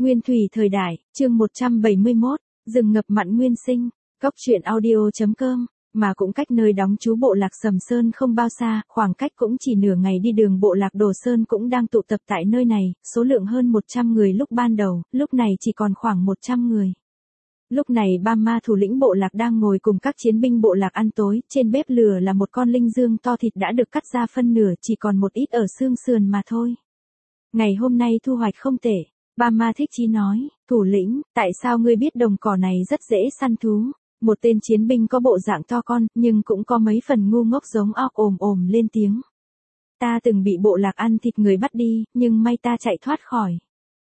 Nguyên thủy thời đại, chương 171, rừng ngập mặn nguyên sinh, Cóc truyện audio.com, mà cũng cách nơi đóng trú bộ lạc Sầm Sơn không bao xa, khoảng cách cũng chỉ nửa ngày đi đường. Bộ lạc Đồ Sơn cũng đang tụ tập tại nơi này, số lượng hơn 100 người lúc ban đầu, lúc này chỉ còn khoảng 100 người. Lúc này Ba Ma thủ lĩnh bộ lạc đang ngồi cùng các chiến binh bộ lạc ăn tối, trên bếp lửa là một con linh dương to, thịt đã được cắt ra phân nửa, chỉ còn một ít ở xương sườn mà thôi. Ngày hôm nay thu hoạch không tệ. Ba Ma thích chí nói, thủ lĩnh, tại sao ngươi biết đồng cỏ này rất dễ săn thú? Một tên chiến binh có bộ dạng to con, nhưng cũng có mấy phần ngu ngốc giống óc ồm ồm lên tiếng. Ta từng bị bộ lạc ăn thịt người bắt đi, nhưng may ta chạy thoát khỏi.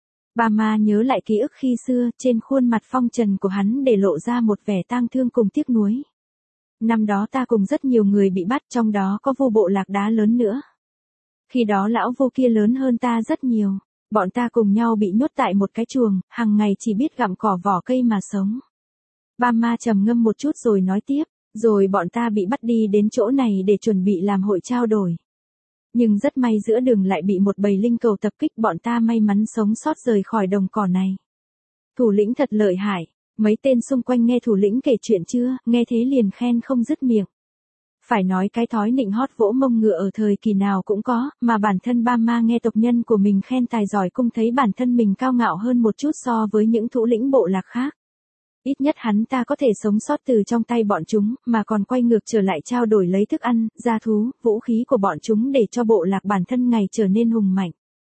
Ba Ma nhớ lại ký ức khi xưa, trên khuôn mặt phong trần của hắn để lộ ra một vẻ tang thương cùng tiếc nuối. Năm đó ta cùng rất nhiều người bị bắt, trong đó có vô bộ lạc Đá Lớn nữa. Khi đó lão vô kia lớn hơn ta rất nhiều. Bọn ta cùng nhau bị nhốt tại một cái chuồng, hàng ngày chỉ biết gặm cỏ vỏ cây mà sống. Ba Ma trầm ngâm một chút rồi nói tiếp, rồi bọn ta bị bắt đi đến chỗ này để chuẩn bị làm hội trao đổi. Nhưng rất may giữa đường lại bị một bầy linh cầu tập kích, bọn ta may mắn sống sót rời khỏi đồng cỏ này. Thủ lĩnh thật lợi hại, mấy tên xung quanh nghe thủ lĩnh kể chuyện chưa, nghe thế liền khen không dứt miệng. Phải nói cái thói nịnh hót vỗ mông ngựa ở thời kỳ nào cũng có, mà bản thân Ba Ma nghe tộc nhân của mình khen tài giỏi cũng thấy bản thân mình cao ngạo hơn một chút so với những thủ lĩnh bộ lạc khác. Ít nhất hắn ta có thể sống sót từ trong tay bọn chúng, mà còn quay ngược trở lại trao đổi lấy thức ăn, gia thú, vũ khí của bọn chúng để cho bộ lạc bản thân ngày trở nên hùng mạnh.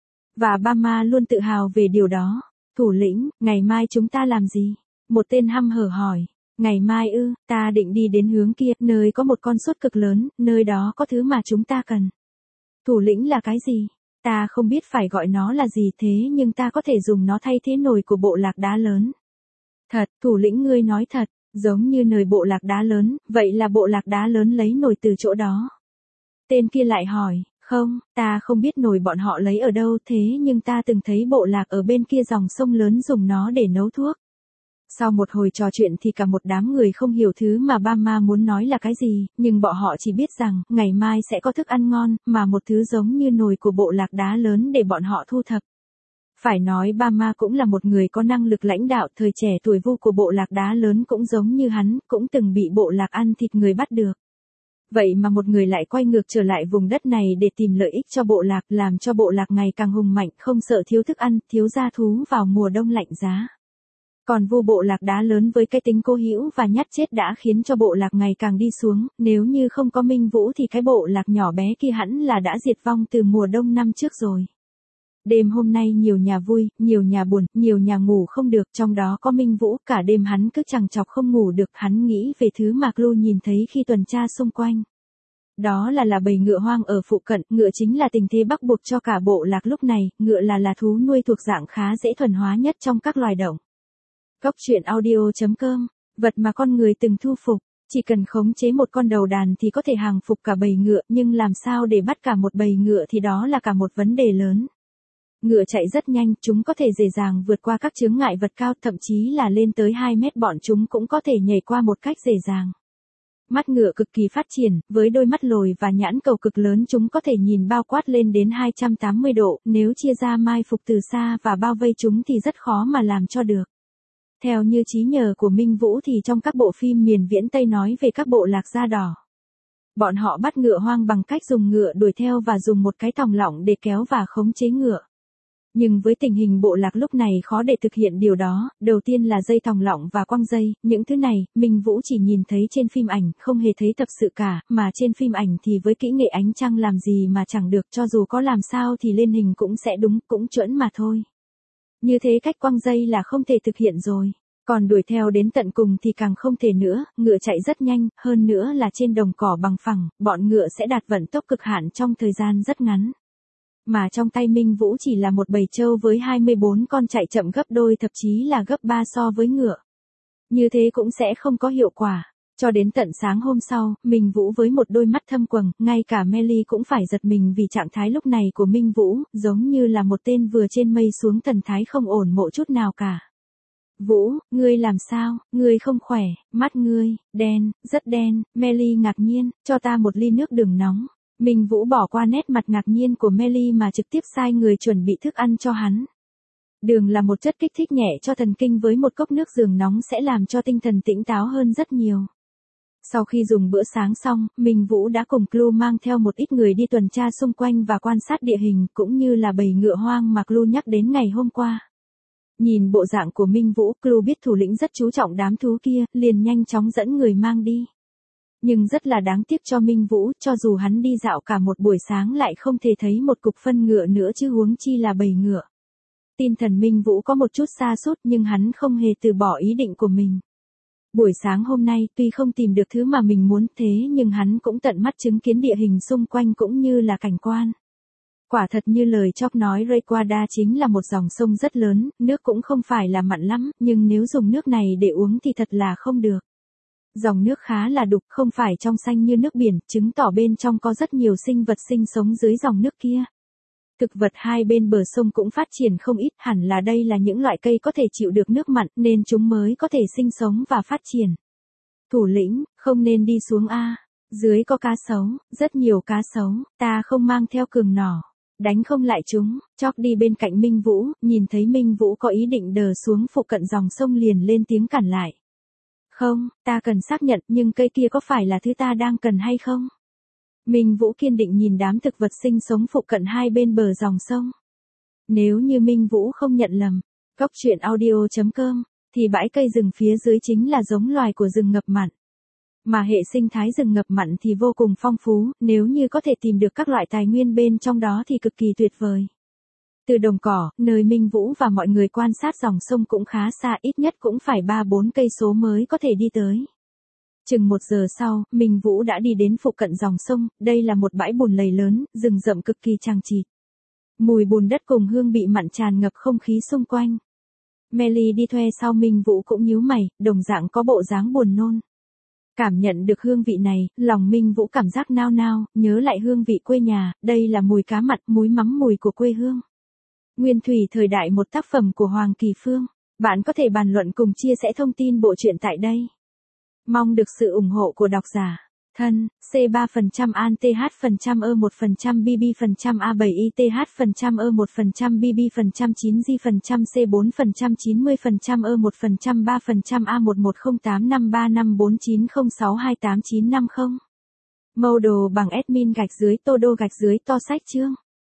Và Ba Ma luôn tự hào về điều đó. Thủ lĩnh, ngày mai chúng ta làm gì? Một tên hăm hở hỏi. Ngày mai ư, ta định đi đến hướng kia, nơi có một con sốt cực lớn, nơi đó có thứ mà chúng ta cần. Thủ lĩnh là cái gì? Ta không biết phải gọi nó là gì thế, nhưng ta có thể dùng nó thay thế nồi của bộ lạc Đá Lớn. Thật, thủ lĩnh ngươi nói thật, giống như nồi bộ lạc Đá Lớn, vậy là bộ lạc Đá Lớn lấy nồi từ chỗ đó. Tên kia lại hỏi, không, ta không biết nồi bọn họ lấy ở đâu, thế nhưng ta từng thấy bộ lạc ở bên kia dòng sông lớn dùng nó để nấu thuốc. Sau một hồi trò chuyện thì cả một đám người không hiểu thứ mà Ba Ma muốn nói là cái gì, nhưng bọn họ chỉ biết rằng, ngày mai sẽ có thức ăn ngon, mà một thứ giống như nồi của bộ lạc Đá Lớn để bọn họ thu thập. Phải nói Ba Ma cũng là một người có năng lực lãnh đạo, thời trẻ tuổi vu của bộ lạc Đá Lớn cũng giống như hắn, cũng từng bị bộ lạc ăn thịt người bắt được. Vậy mà một người lại quay ngược trở lại vùng đất này để tìm lợi ích cho bộ lạc, làm cho bộ lạc ngày càng hùng mạnh, không sợ thiếu thức ăn, thiếu gia thú vào mùa đông lạnh giá. Còn vu bộ lạc Đá Lớn với cái tính cố hữu và nhát chết đã khiến cho bộ lạc ngày càng đi xuống, nếu như không có Minh Vũ thì cái bộ lạc nhỏ bé kia hẳn là đã diệt vong từ mùa đông năm trước rồi. Đêm hôm nay nhiều nhà vui, nhiều nhà buồn, nhiều nhà ngủ không được, trong đó có Minh Vũ, cả đêm hắn cứ chằng chọc không ngủ được, hắn nghĩ về thứ mà Lu nhìn thấy khi tuần tra xung quanh. Đó là bầy ngựa hoang ở phụ cận, ngựa chính là tình thế bắt buộc cho cả bộ lạc lúc này, ngựa là thú nuôi thuộc dạng khá dễ thuần hóa nhất trong các loài động. Cóc truyện audio.com, vật mà con người từng thu phục, chỉ cần khống chế một con đầu đàn thì có thể hàng phục cả bầy ngựa, nhưng làm sao để bắt cả một bầy ngựa thì đó là cả một vấn đề lớn. Ngựa chạy rất nhanh, chúng có thể dễ dàng vượt qua các chướng ngại vật cao, thậm chí là lên tới 2 mét, bọn chúng cũng có thể nhảy qua một cách dễ dàng. Mắt ngựa cực kỳ phát triển, với đôi mắt lồi và nhãn cầu cực lớn, chúng có thể nhìn bao quát lên đến 280 độ, nếu chia ra mai phục từ xa và bao vây chúng thì rất khó mà làm cho được. Theo như trí nhớ của Minh Vũ thì trong các bộ phim miền viễn Tây nói về các bộ lạc da đỏ. Bọn họ bắt ngựa hoang bằng cách dùng ngựa đuổi theo và dùng một cái thòng lọng để kéo và khống chế ngựa. Nhưng với tình hình bộ lạc lúc này khó để thực hiện điều đó, đầu tiên là dây thòng lọng và quăng dây, những thứ này, Minh Vũ chỉ nhìn thấy trên phim ảnh, không hề thấy thật sự cả, mà trên phim ảnh thì với kỹ nghệ ánh trăng làm gì mà chẳng được, cho dù có làm sao thì lên hình cũng sẽ đúng, cũng chuẩn mà thôi. Như thế cách quăng dây là không thể thực hiện rồi. Còn đuổi theo đến tận cùng thì càng không thể nữa, ngựa chạy rất nhanh, hơn nữa là trên đồng cỏ bằng phẳng, bọn ngựa sẽ đạt vận tốc cực hạn trong thời gian rất ngắn. Mà trong tay Minh Vũ chỉ là một bầy trâu với 24 con chạy chậm gấp đôi, thậm chí là gấp 3 so với ngựa. Như thế cũng sẽ không có hiệu quả. Cho đến tận sáng hôm sau, Minh Vũ với một đôi mắt thâm quầng, ngay cả Melly cũng phải giật mình vì trạng thái lúc này của Minh Vũ, giống như là một tên vừa trên mây xuống, thần thái không ổn mộ chút nào cả. Vũ, ngươi làm sao, ngươi không khỏe, mắt ngươi, đen, rất đen, Melly ngạc nhiên, cho ta một ly nước đường nóng. Minh Vũ bỏ qua nét mặt ngạc nhiên của Melly mà trực tiếp sai người chuẩn bị thức ăn cho hắn. Đường là một chất kích thích nhẹ cho thần kinh, với một cốc nước giường nóng sẽ làm cho tinh thần tỉnh táo hơn rất nhiều. Sau khi dùng bữa sáng xong, Minh Vũ đã cùng Clu mang theo một ít người đi tuần tra xung quanh và quan sát địa hình, cũng như là bầy ngựa hoang mà Clu nhắc đến ngày hôm qua. Nhìn bộ dạng của Minh Vũ, Clu biết thủ lĩnh rất chú trọng đám thú kia, liền nhanh chóng dẫn người mang đi. Nhưng rất là đáng tiếc cho Minh Vũ, cho dù hắn đi dạo cả một buổi sáng lại không thể thấy một cục phân ngựa nữa, chứ huống chi là bầy ngựa. Tinh thần Minh Vũ có một chút sa sút, nhưng hắn không hề từ bỏ ý định của mình. Buổi sáng hôm nay, tuy không tìm được thứ mà mình muốn, thế nhưng hắn cũng tận mắt chứng kiến địa hình xung quanh cũng như là cảnh quan. Quả thật như lời Chok nói, Rayquaza chính là một dòng sông rất lớn, nước cũng không phải là mặn lắm, nhưng nếu dùng nước này để uống thì thật là không được. Dòng nước khá là đục, không phải trong xanh như nước biển, chứng tỏ bên trong có rất nhiều sinh vật sinh sống dưới dòng nước kia. Thực vật hai bên bờ sông cũng phát triển không ít, hẳn là đây là những loại cây có thể chịu được nước mặn nên chúng mới có thể sinh sống và phát triển. Thủ lĩnh, không nên đi xuống a. Dưới có cá sấu, rất nhiều cá sấu, ta không mang theo cường nỏ. Đánh không lại chúng. Chok đi bên cạnh Minh Vũ, nhìn thấy Minh Vũ có ý định đờ xuống phụ cận dòng sông liền lên tiếng cản lại. Không, ta cần xác nhận, nhưng cây kia có phải là thứ ta đang cần hay không? Minh Vũ kiên định nhìn đám thực vật sinh sống phụ cận hai bên bờ dòng sông. Nếu như Minh Vũ không nhận lầm, goctruyện.audio.com, thì bãi cây rừng phía dưới chính là giống loài của rừng ngập mặn. Mà hệ sinh thái rừng ngập mặn thì vô cùng phong phú, nếu như có thể tìm được các loại tài nguyên bên trong đó thì cực kỳ tuyệt vời. Từ đồng cỏ, nơi Minh Vũ và mọi người quan sát dòng sông cũng khá xa, ít nhất cũng phải 3-4 cây số mới có thể đi tới. Chừng 1 giờ sau, Minh Vũ đã đi đến phụ cận dòng sông, đây là một bãi bùn lầy lớn, rừng rậm cực kỳ chằng chịt. Mùi bùn đất cùng hương bị mặn tràn ngập không khí xung quanh. Melly đi thuê sau Minh Vũ cũng nhíu mày, đồng dạng có bộ dáng buồn nôn. Cảm nhận được hương vị này, lòng Minh Vũ cảm giác nao nao, nhớ lại hương vị quê nhà, đây là mùi cá mặn, muối mắm, mùi của quê hương. Nguyên thủy thời đại, một tác phẩm của Hoàng Kỳ Phương. Bạn có thể bàn luận cùng chia sẻ thông tin bộ truyện tại đây. Mong được sự ủng hộ của độc giả. Thân, C3% An TH% E1% BB% A7 ITH% E1% BB% 9G% C4% 90% E1% 3% A11085354906289950. Màu đồ bằng admin _ todo _ to sách chương.